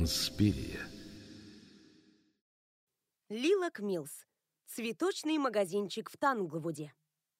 Инспирия. Лилак Миллс. Цветочный магазинчик в Танглвуде.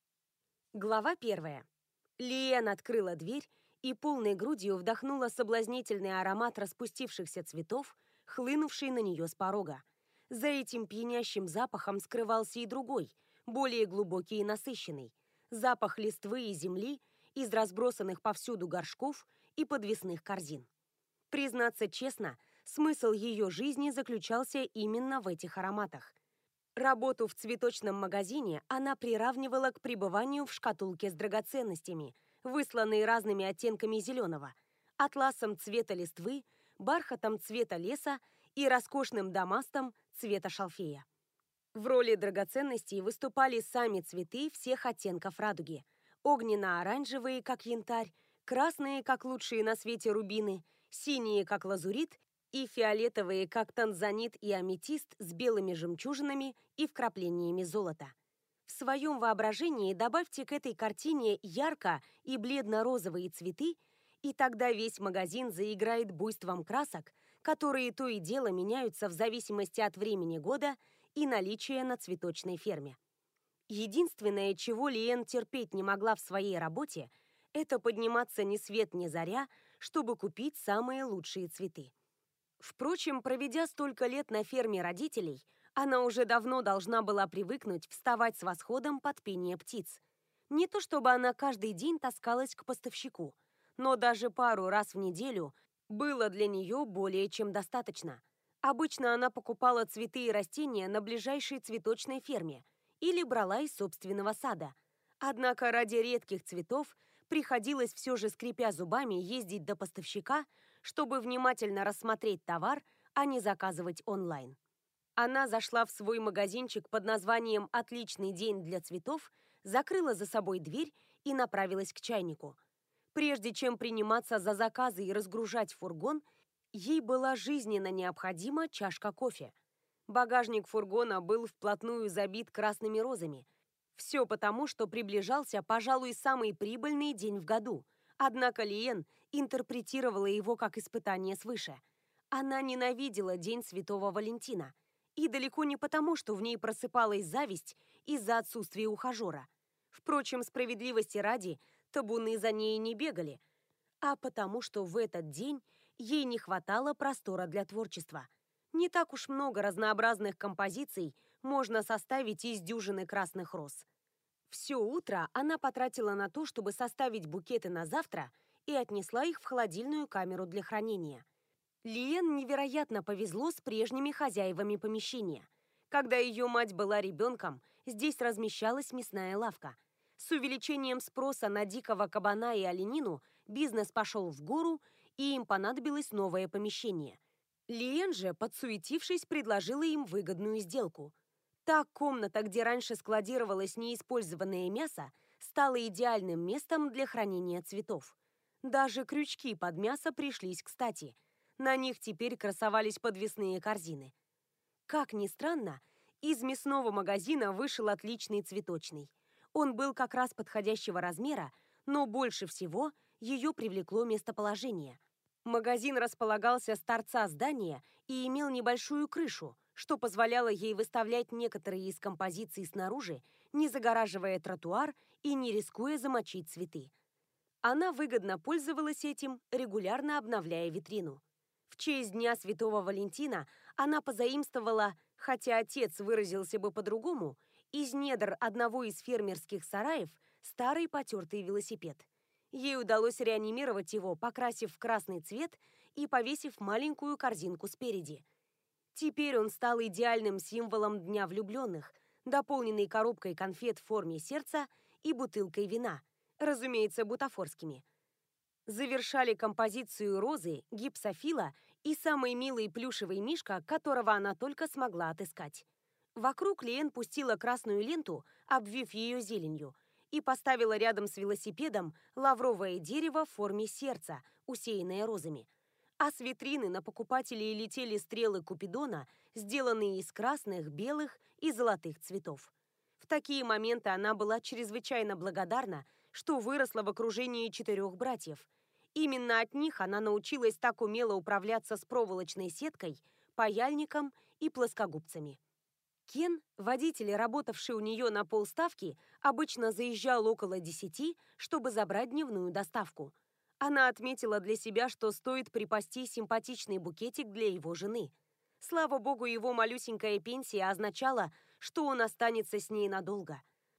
Глава 1. Лиэн открыла дверь и полной грудью вдохнула соблазнительный аромат распустившихся цветов, хлынувший на нее с порога. За этим пьянящим запахом скрывался и другой, более глубокий и насыщенный. Запах листвы и земли из разбросанных повсюду горшков и подвесных корзин. Признаться честно, смысл ее жизни заключался именно в этих ароматах. Работу в цветочном магазине она приравнивала к пребыванию в шкатулке с драгоценностями, высланной разными оттенками зеленого, атласом цвета листвы, бархатом цвета леса и роскошным дамастом цвета шалфея. В роли драгоценностей выступали сами цветы всех оттенков радуги: огненно-оранжевые, как янтарь, красные, как лучшие на свете рубины, синие, как лазурит, и фиолетовые, как танзанит и аметист, с белыми жемчужинами и вкраплениями золота. В своем воображении добавьте к этой картине ярко- и бледно-розовые цветы, и тогда весь магазин заиграет буйством красок, которые то и дело меняются в зависимости от времени года и наличия на цветочной ферме. Единственное, чего Лиэн терпеть не могла в своей работе, это подниматься ни свет ни заря, чтобы купить самые лучшие цветы. Впрочем, проведя столько лет на ферме родителей, она уже давно должна была привыкнуть вставать с восходом под пение птиц. Не то чтобы она каждый день таскалась к поставщику, но даже пару раз в неделю было для нее более чем достаточно. Обычно она покупала цветы и растения на ближайшей цветочной ферме или брала из собственного сада. Однако ради редких цветов приходилось все же, скрипя зубами, ездить до поставщика, чтобы внимательно рассмотреть товар, а не заказывать онлайн. Она зашла в свой магазинчик под названием «Отличный день для цветов», закрыла за собой дверь и направилась к чайнику. Прежде чем приниматься за заказы и разгружать фургон, ей была жизненно необходима чашка кофе. Багажник фургона был вплотную забит красными розами. Все потому, что приближался, пожалуй, самый прибыльный день в году. Однако Лиэн интерпретировала его как испытание свыше. Она ненавидела День Святого Валентина. И далеко не потому, что в ней просыпалась зависть из-за отсутствия ухажера. Впрочем, справедливости ради, табуны за ней не бегали, а потому, что в этот день ей не хватало простора для творчества. Не так уж много разнообразных композиций можно составить из дюжины красных роз. Все утро она потратила на то, чтобы составить букеты на завтра, и отнесла их в холодильную камеру для хранения. Лиэн невероятно повезло с прежними хозяевами помещения. Когда ее мать была ребенком, здесь размещалась мясная лавка. С увеличением спроса на дикого кабана и оленину бизнес пошел в гору, и им понадобилось новое помещение. Лиэн же, подсуетившись, предложила им выгодную сделку. Та комната, где раньше складировалось неиспользованное мясо, стала идеальным местом для хранения цветов. Даже крючки под мясо пришлись кстати. На них теперь красовались подвесные корзины. Как ни странно, из мясного магазина вышел отличный цветочный. Он был как раз подходящего размера, но больше всего ее привлекло местоположение. Магазин располагался с торца здания и имел небольшую крышу, что позволяло ей выставлять некоторые из композиций снаружи, не загораживая тротуар и не рискуя замочить цветы. Она выгодно пользовалась этим, регулярно обновляя витрину. В честь Дня Святого Валентина она позаимствовала, хотя отец выразился бы по-другому, из недр одного из фермерских сараев старый потертый велосипед. Ей удалось реанимировать его, покрасив в красный цвет и повесив маленькую корзинку спереди. Теперь он стал идеальным символом Дня влюбленных, дополненный коробкой конфет в форме сердца и бутылкой вина, разумеется, бутафорскими. Завершали композицию розы, гипсофила и самый милый плюшевый мишка, которого она только смогла отыскать. Вокруг Лиэн пустила красную ленту, обвив ее зеленью, и поставила рядом с велосипедом лавровое дерево в форме сердца, усеянное розами. А с витрины на покупателей летели стрелы Купидона, сделанные из красных, белых и золотых цветов. В такие моменты она была чрезвычайно благодарна, что выросла в окружении 4 братьев, Именно от них она научилась так умело управляться с проволочной сеткой, паяльником и плоскогубцами. Кен, водитель, работавший у нее на полставки, обычно заезжал около 10, чтобы забрать дневную доставку. Она отметила для себя, что стоит припасти симпатичный букетик для его жены. Слава богу, его малюсенькая пенсия означала, что он останется с ней надолго.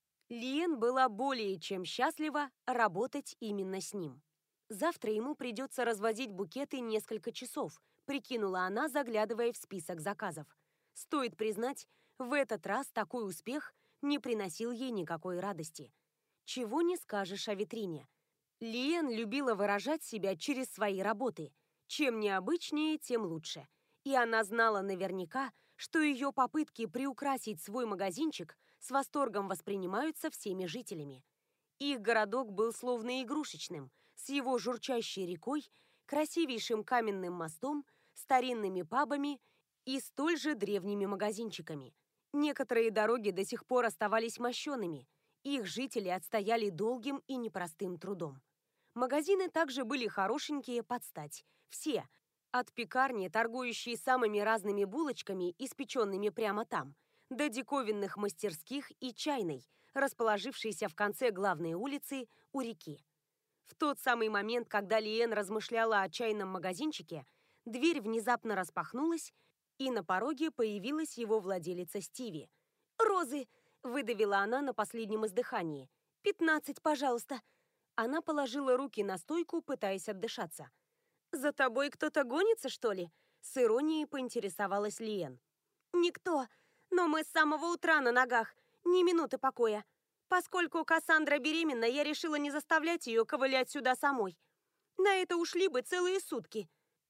Лиен была более чем счастлива работать именно с ним. Завтра ему придется развозить букеты несколько часов, прикинула она, заглядывая в список заказов. Стоит признать, в этот раз такой успех не приносил ей никакой радости. Чего не скажешь о витрине. Лиен любила выражать себя через свои работы. Чем необычнее, тем лучше. И она знала наверняка, что ее попытки приукрасить свой магазинчик с восторгом воспринимаются всеми жителями. Их городок был словно игрушечным, с его журчащей рекой, красивейшим каменным мостом, старинными пабами и столь же древними магазинчиками. Некоторые дороги до сих пор оставались мощеными, их жители отстояли долгим и непростым трудом. Магазины также были хорошенькие под стать, все, от пекарни, торгующей самыми разными булочками, испеченными прямо там, до диковинных мастерских и чайной, расположившейся в конце главной улицы у реки. В тот самый момент, когда Лиен размышляла о чайном магазинчике, дверь внезапно распахнулась, и на пороге появилась его владелица Стиви. «Розы!» – выдавила она на последнем издыхании. «15, пожалуйста!» Она положила руки на стойку, пытаясь отдышаться. «За тобой кто-то гонится, что ли?» – с иронией поинтересовалась Лиен. «Никто, но мы с самого утра на ногах, ни минуты покоя. Поскольку Кассандра беременна, я решила не заставлять ее ковылять сюда самой. На это ушли бы целые сутки.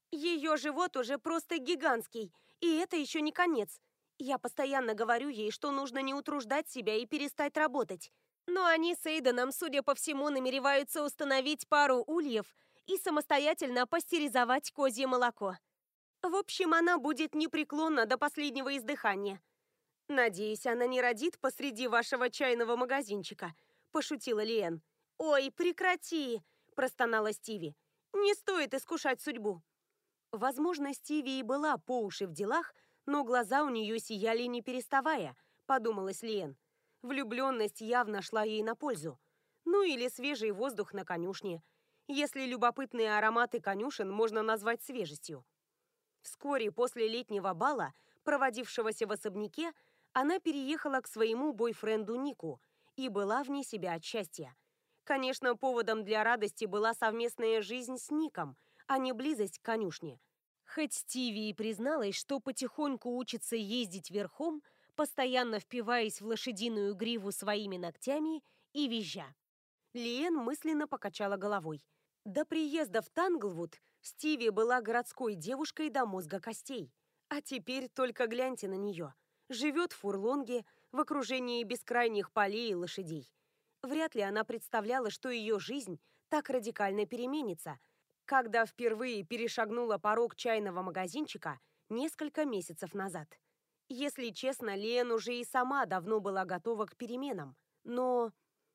Ее живот уже просто гигантский, и это еще не конец. Я постоянно говорю ей, что нужно не утруждать себя и перестать работать. Но они с Эйденом, судя по всему, намереваются установить пару ульев и самостоятельно пастеризовать козье молоко. В общем, она будет непреклонна до последнего издыхания. «Надеюсь, она не родит посреди вашего чайного магазинчика», – пошутила Лиен. «Ой, прекрати!» – простонала Стиви. «Не стоит искушать судьбу». Возможно, Стиви и была по уши в делах, но глаза у нее сияли не переставая, подумалась Лиен. Влюбленность явно шла ей на пользу. Ну или свежий воздух на конюшне, если любопытные ароматы конюшен можно назвать свежестью. Вскоре после летнего бала, проводившегося в особняке, она переехала к своему бойфренду Нику и была вне себя от счастья. Конечно, поводом для радости была совместная жизнь с Ником, а не близость к конюшне. Хоть Стиви и призналась, что потихоньку учится ездить верхом, постоянно впиваясь в лошадиную гриву своими ногтями и визжа. Лиен мысленно покачала головой. До приезда в Танглвуд Стиви была городской девушкой до мозга костей. А теперь только гляньте на нее. Живет в фурлонге, в окружении бескрайних полей и лошадей. Вряд ли она представляла, что ее жизнь так радикально переменится, когда впервые перешагнула порог чайного магазинчика несколько месяцев назад. Если честно, Лиен уже и сама давно была готова к переменам. Но...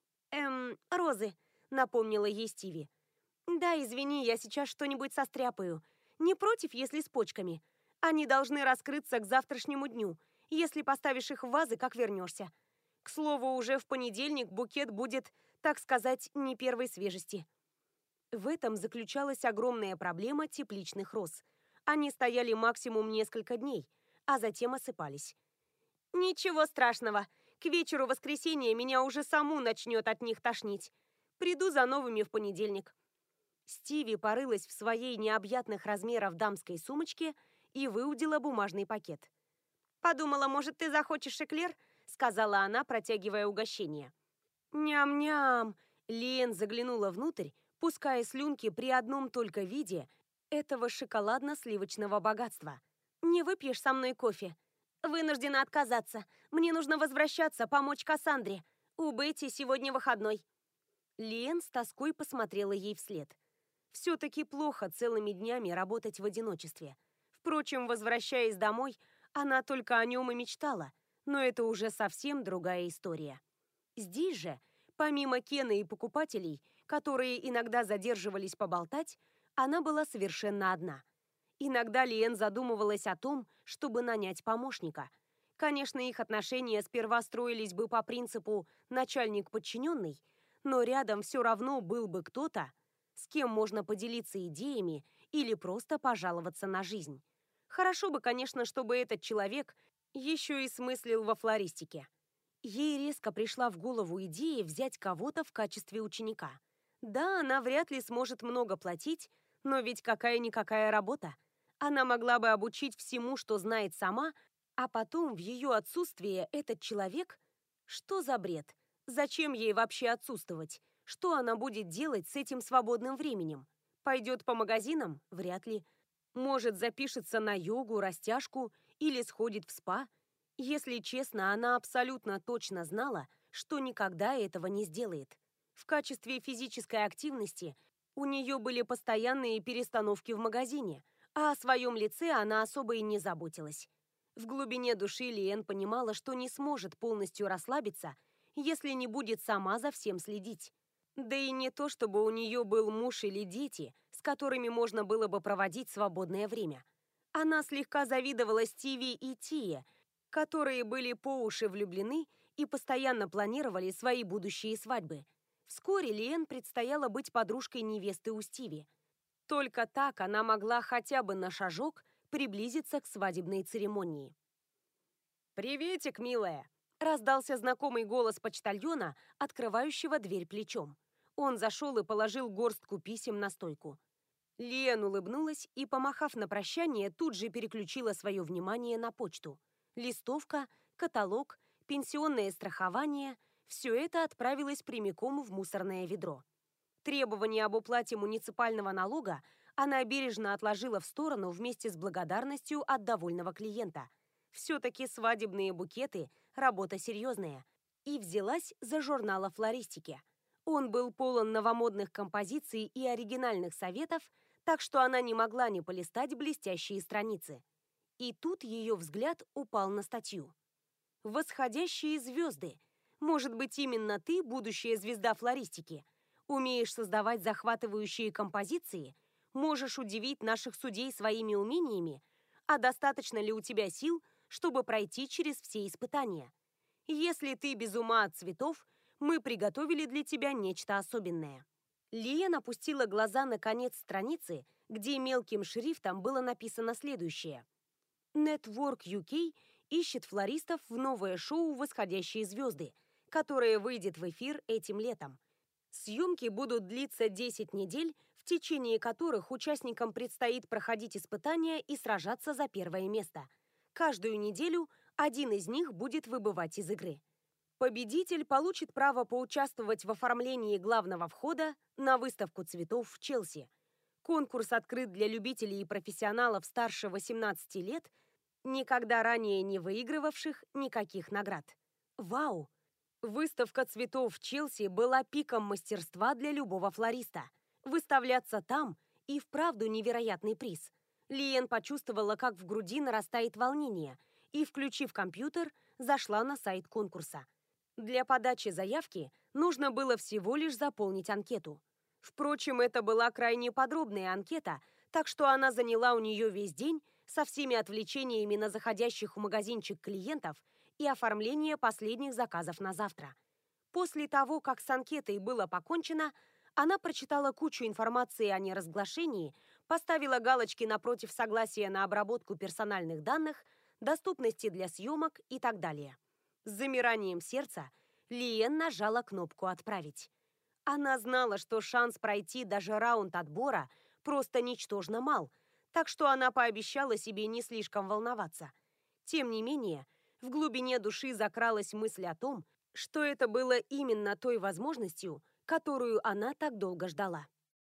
Розы, напомнила ей Стиви. Да, извини, я сейчас что-нибудь состряпаю. Не против, если с почками. Они должны раскрыться к завтрашнему дню, если поставишь их в вазы, как вернешься. К слову, уже в понедельник букет будет, так сказать, не первой свежести. В этом заключалась огромная проблема тепличных роз. Они стояли максимум несколько дней, а затем осыпались. Ничего страшного. К вечеру воскресенья меня уже саму начнет от них тошнить. Приду за новыми в понедельник. Стиви порылась в своей необъятных размеров дамской сумочке и выудила бумажный пакет. «Подумала, может, ты захочешь эклер?» — сказала она, протягивая угощение. «Ням-ням!» — Лиен заглянула внутрь, пуская слюнки при одном только виде этого шоколадно-сливочного богатства. «Не выпьешь со мной кофе?» «Вынуждена отказаться. Мне нужно возвращаться, помочь Кассандре. У Бетти сегодня выходной». Лиен с тоской посмотрела ей вслед. Все-таки плохо целыми днями работать в одиночестве. Впрочем, возвращаясь домой, она только о нем и мечтала, но это уже совсем другая история. Здесь же, помимо Кена и покупателей, которые иногда задерживались поболтать, она была совершенно одна. Иногда Лиэн задумывалась о том, чтобы нанять помощника. Конечно, их отношения сперва строились бы по принципу «начальник-подчиненный», но рядом все равно был бы кто-то, с кем можно поделиться идеями или просто пожаловаться на жизнь. Хорошо бы, конечно, чтобы этот человек еще и смыслил во флористике. Ей резко пришла в голову идея взять кого-то в качестве ученика. Да, она вряд ли сможет много платить, но ведь какая-никакая работа. Она могла бы обучить всему, что знает сама, а потом в ее отсутствие этот человек... Что за бред? Зачем ей вообще отсутствовать? Что она будет делать с этим свободным временем? Пойдет по магазинам? Вряд ли. Может, запишется на йогу, растяжку или сходит в спа? Если честно, она абсолютно точно знала, что никогда этого не сделает. В качестве физической активности у нее были постоянные перестановки в магазине, а о своем лице она особо и не заботилась. В глубине души Лиэн понимала, что не сможет полностью расслабиться, если не будет сама за всем следить. Да и не то, чтобы у нее был муж или дети, с которыми можно было бы проводить свободное время. Она слегка завидовала Стиви и Тие, которые были по уши влюблены и постоянно планировали свои будущие свадьбы. Вскоре Лиэн предстояло быть подружкой невесты у Стиви. Только так она могла хотя бы на шажок приблизиться к свадебной церемонии. «Приветик, милая!» – раздался знакомый голос почтальона, открывающего дверь плечом. Он зашел и положил горстку писем на стойку. Лиэн улыбнулась и, помахав на прощание, тут же переключила свое внимание на почту. Листовка, каталог, пенсионное страхование – все это отправилось прямиком в мусорное ведро. Требование об уплате муниципального налога она бережно отложила в сторону вместе с благодарностью от довольного клиента. Все-таки свадебные букеты – работа серьезная. И взялась за журнал о флористике. Он был полон новомодных композиций и оригинальных советов, так что она не могла не полистать блестящие страницы. И тут ее взгляд упал на статью. «Восходящие звезды. Может быть, именно ты будущая звезда флористики? Умеешь создавать захватывающие композиции? Можешь удивить наших судей своими умениями? А достаточно ли у тебя сил, чтобы пройти через все испытания? Если ты без ума от цветов, мы приготовили для тебя нечто особенное». Лиэн опустила глаза на конец страницы, где мелким шрифтом было написано следующее. Network UK ищет флористов в новое шоу «Восходящие звезды», которое выйдет в эфир этим летом. Съемки будут длиться 10 недель, в течение которых участникам предстоит проходить испытания и сражаться за первое место. Каждую неделю один из них будет выбывать из игры. Победитель получит право поучаствовать в оформлении главного входа на выставку цветов в Челси. Конкурс открыт для любителей и профессионалов старше 18 лет, никогда ранее не выигрывавших никаких наград. Вау! Выставка цветов в Челси была пиком мастерства для любого флориста. Выставляться там и вправду невероятный приз. Лиэн почувствовала, как в груди нарастает волнение, и, включив компьютер, зашла на сайт конкурса. Для подачи заявки нужно было всего лишь заполнить анкету. Впрочем, это была крайне подробная анкета, так что она заняла у нее весь день со всеми отвлечениями на заходящих в магазинчик клиентов и оформление последних заказов на завтра. После того, как с анкетой было покончено, она прочитала кучу информации о неразглашении, поставила галочки напротив согласия на обработку персональных данных, доступности для съемок и так далее. С замиранием сердца Лиэн нажала кнопку «Отправить». Она знала, что шанс пройти даже раунд отбора просто ничтожно мал, так что она пообещала себе не слишком волноваться. Тем не менее, в глубине души закралась мысль о том, что это было именно той возможностью, которую она так долго ждала.